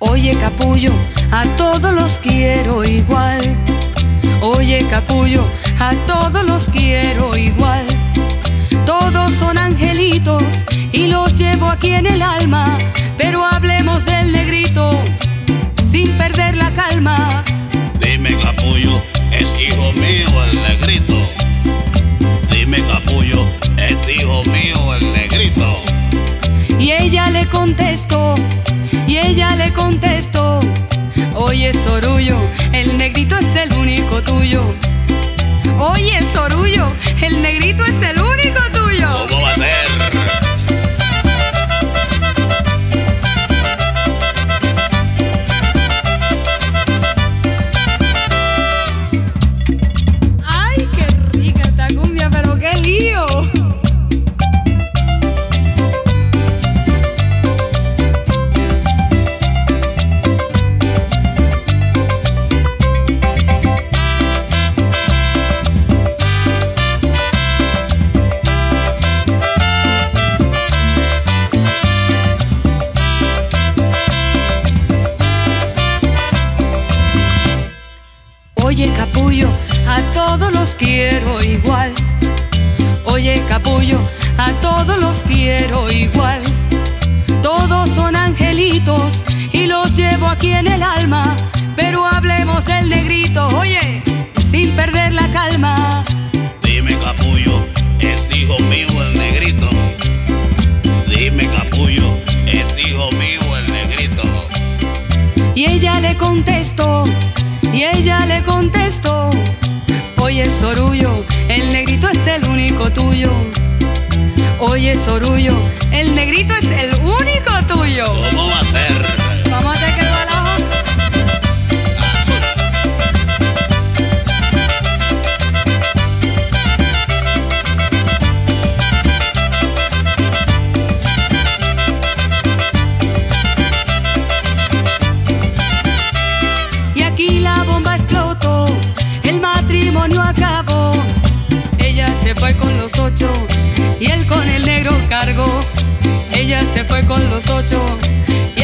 Oye, capullo, a todos los quiero igual. Oye, capullo, a todos los quiero igual. Todos son angelitos y los llevo aquí en el alma. Pero hablemos del negrito sin perder la calma. Dime, capullo, ¿es hijo mío el negrito? Dime, capullo, ¿es hijo mío el negrito? Y ella le contestó, oye, Sorullo, el negrito es el único tuyo. Oye, Sorullo, el negrito es el único tuyo. ¿Cómo va a ser? ¡Ay, qué rica esta cumbia, pero qué lío! Oye, capullo, a todos los quiero igual. Oye, capullo, a todos los quiero igual. Todos son angelitos y los llevo aquí en el alma. Pero hablemos del negrito, oye, sin perder la calma. Dime, capullo, ¿es hijo mío el negrito? Dime, capullo, ¿es hijo mío el negrito? Y ella le contestó, oye, Sorullo, el negrito es el único tuyo. Oye, Sorullo, el negrito es el único tuyo. ¿Cómo va a ser? ¿Cómo te quedó el ojo? Azul. Y aquí la bomba explotó, el matrimonio acabó. Ella se fue con los 8 y él con el negro cargó. Ella se fue con los 8 y